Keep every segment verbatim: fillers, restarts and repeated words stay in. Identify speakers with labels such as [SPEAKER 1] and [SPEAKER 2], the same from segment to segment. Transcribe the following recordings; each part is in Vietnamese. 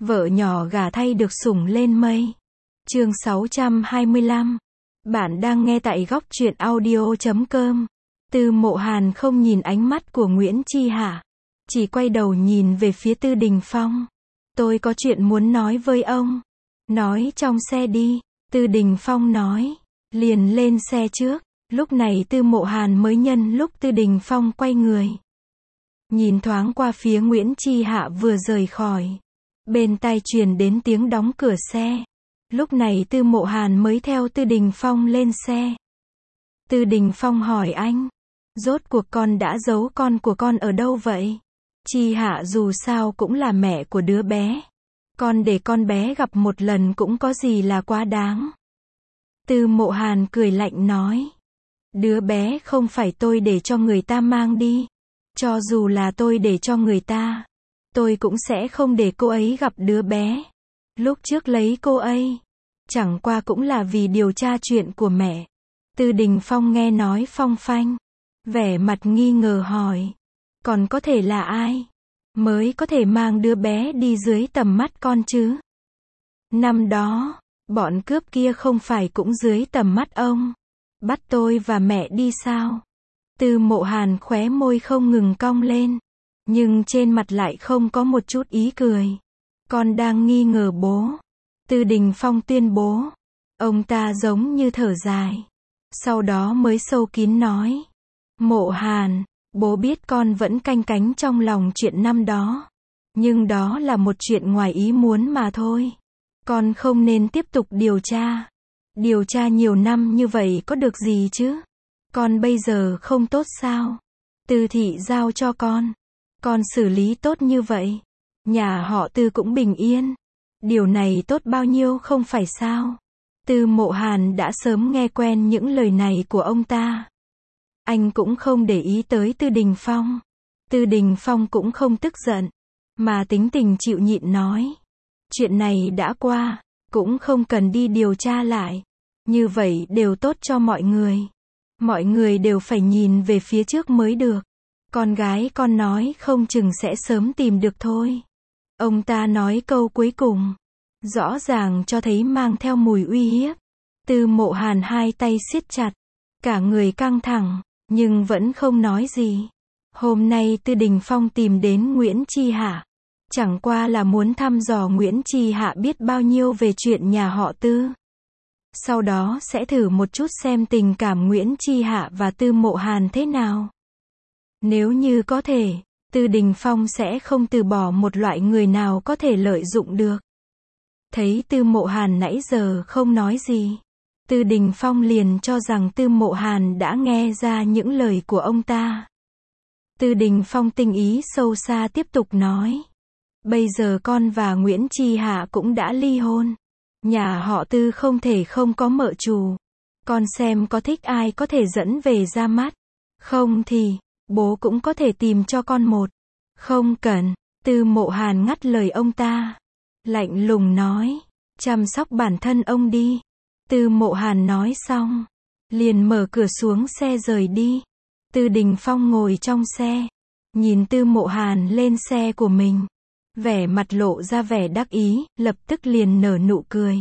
[SPEAKER 1] Vợ nhỏ gả thay được sủng lên mây. Chương sáu trăm hai mươi lăm. Bạn đang nghe tại góc truyện audio chấm com. Tư Mộ Hàn không nhìn ánh mắt của Nguyễn Chi Hạ, chỉ quay đầu nhìn về phía Tư Đình Phong. Tôi có chuyện muốn nói với ông. Nói trong xe đi, Tư Đình Phong nói. Liền lên xe trước. Lúc này Tư Mộ Hàn mới nhân lúc Tư Đình Phong quay người, nhìn thoáng qua phía Nguyễn Chi Hạ vừa rời khỏi. Bên tai truyền đến tiếng đóng cửa xe. Lúc này Tư Mộ Hàn mới theo Tư Đình Phong lên xe. Tư Đình Phong hỏi anh, rốt cuộc con đã giấu con của con ở đâu vậy? Chi Hạ dù sao cũng là mẹ của đứa bé. Con để con bé gặp một lần cũng có gì là quá đáng. Tư Mộ Hàn cười lạnh nói. Đứa bé không phải tôi để cho người ta mang đi. Cho dù là tôi để cho người ta, tôi cũng sẽ không để cô ấy gặp đứa bé. Lúc trước lấy cô ấy, chẳng qua cũng là vì điều tra chuyện của mẹ. Tư Đình Phong nghe nói phong phanh, vẻ mặt nghi ngờ hỏi. Còn có thể là ai mới có thể mang đứa bé đi dưới tầm mắt con chứ? Năm đó, bọn cướp kia không phải cũng dưới tầm mắt ông, bắt tôi và mẹ đi sao? Tư Mộ Hàn khóe môi không ngừng cong lên, nhưng trên mặt lại không có một chút ý cười. Con đang nghi ngờ bố. Tư Đình Phong tuyên bố. Ông ta giống như thở dài, sau đó mới sâu kín nói. Mộ Hàn, bố biết con vẫn canh cánh trong lòng chuyện năm đó, nhưng đó là một chuyện ngoài ý muốn mà thôi. Con không nên tiếp tục điều tra. Điều tra nhiều năm như vậy có được gì chứ? Con bây giờ không tốt sao? Tư thị giao cho con, con xử lý tốt như vậy, nhà họ Tư cũng bình yên. Điều này tốt bao nhiêu không phải sao? Tư Mộ Hàn đã sớm nghe quen những lời này của ông ta. Anh cũng không để ý tới Tư Đình Phong. Tư Đình Phong cũng không tức giận, mà tính tình chịu nhịn nói. Chuyện này đã qua, cũng không cần đi điều tra lại. Như vậy đều tốt cho mọi người. Mọi người đều phải nhìn về phía trước mới được. Con gái con nói không chừng sẽ sớm tìm được thôi. Ông ta nói câu cuối cùng, rõ ràng cho thấy mang theo mùi uy hiếp. Tư Mộ Hàn hai tay siết chặt, cả người căng thẳng, nhưng vẫn không nói gì. Hôm nay Tư Đình Phong tìm đến Nguyễn Chi Hạ, chẳng qua là muốn thăm dò Nguyễn Chi Hạ biết bao nhiêu về chuyện nhà họ Tư. Sau đó sẽ thử một chút xem tình cảm Nguyễn Chi Hạ và Tư Mộ Hàn thế nào. Nếu như có thể, Tư Đình Phong sẽ không từ bỏ một loại người nào có thể lợi dụng được. Thấy Tư Mộ Hàn nãy giờ không nói gì, Tư Đình Phong liền cho rằng Tư Mộ Hàn đã nghe ra những lời của ông ta. Tư Đình Phong tinh ý sâu xa tiếp tục nói. Bây giờ con và Nguyễn Chi Hạ cũng đã ly hôn. Nhà họ Tư không thể không có mợ chủ. Con xem có thích ai có thể dẫn về ra mắt. Không thì, bố cũng có thể tìm cho con một. Không cần. Tư Mộ Hàn ngắt lời ông ta, lạnh lùng nói. Chăm sóc bản thân ông đi. Tư Mộ Hàn nói xong, liền mở cửa xuống xe rời đi. Tư Đình Phong ngồi trong xe, nhìn Tư Mộ Hàn lên xe của mình, vẻ mặt lộ ra vẻ đắc ý, lập tức liền nở nụ cười.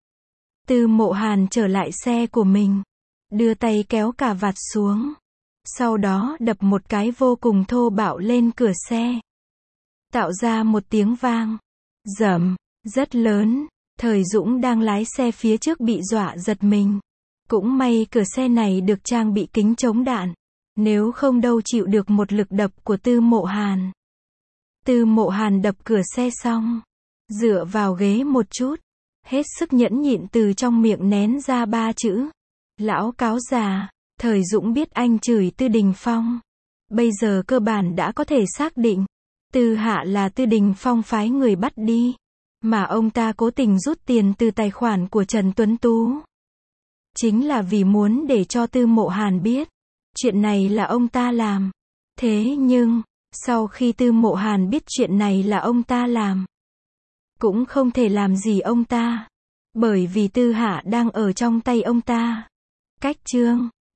[SPEAKER 1] Tư Mộ Hàn trở lại xe của mình, đưa tay kéo cà vạt xuống, sau đó đập một cái vô cùng thô bạo lên cửa xe, tạo ra một tiếng vang rầm rất lớn. Thời Dũng đang lái xe phía trước bị dọa giật mình. Cũng may cửa xe này được trang bị kính chống đạn, nếu không đâu chịu được một lực đập của Tư Mộ Hàn. Tư Mộ Hàn đập cửa xe xong, dựa vào ghế một chút, hết sức nhẫn nhịn từ trong miệng nén ra ba chữ. Lão cáo già. Thời Dũng biết anh chửi Tư Đình Phong. Bây giờ cơ bản đã có thể xác định, Tư Hạ là Tư Đình Phong phái người bắt đi, mà ông ta cố tình rút tiền từ tài khoản của Trần Tuấn Tú. Chính là vì muốn để cho Tư Mộ Hàn biết, chuyện này là ông ta làm. Thế nhưng, sau khi Tư Mộ Hàn biết chuyện này là ông ta làm, cũng không thể làm gì ông ta, bởi vì Tư Hạ đang ở trong tay ông ta. Cách chương